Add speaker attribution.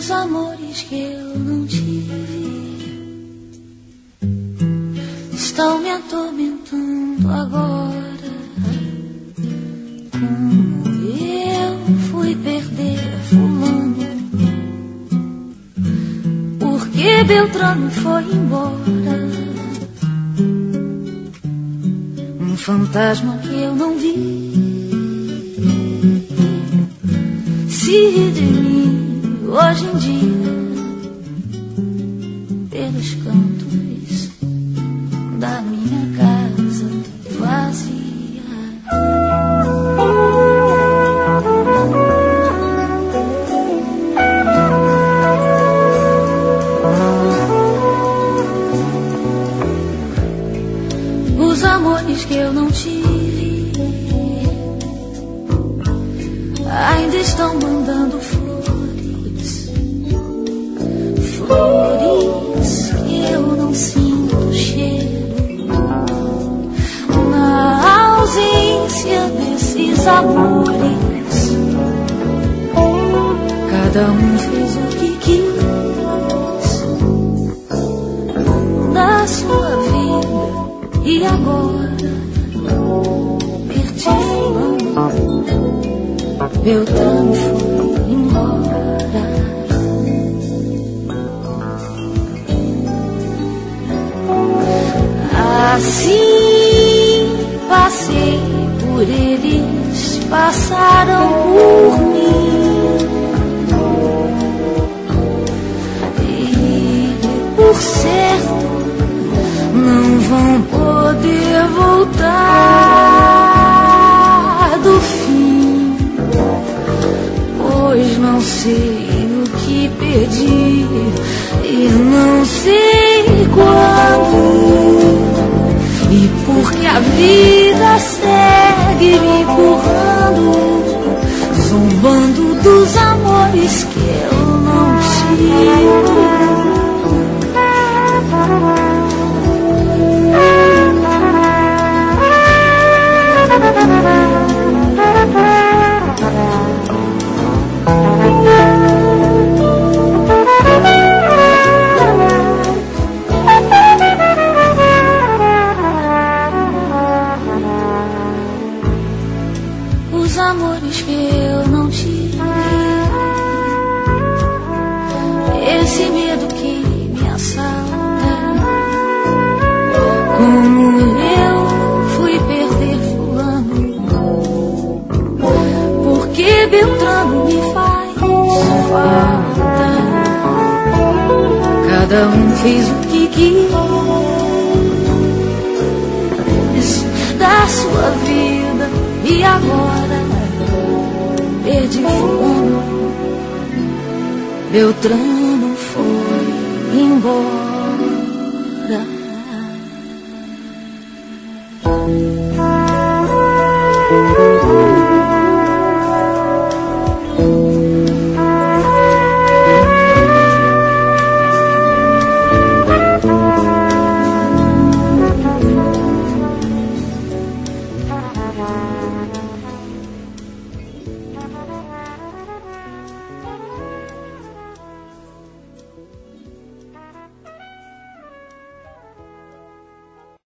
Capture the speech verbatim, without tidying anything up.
Speaker 1: Os amores que eu não tive estão me atormentando agora. Como eu fui perder fulano, porque Beltrano foi embora. Um fantasma que eu não vi se ri de mim hoje em dia pelos cantos da minha casa vazia. Os amores que eu não tive ainda estão mandando flores, flores que eu não sinto cheiro. Na ausência desses amores, cada um fez o que quis da sua vida. E agora perdi fulano, Beltrano foi embora. Assim passei por eles, passaram por mim, e por certo não vão poder voltar do fim, pois não sei o que perdi e não sei quando. E porque a vida segue me empurrando, zombando dos amores que eu não tive. Os amores que eu não tive, esse medo que me assalta, como eu fui perder fulano, porque Beltrano me faz falta. Cada um fez o que quis da sua vida, e agora perdi fulano, Beltrano foi embora.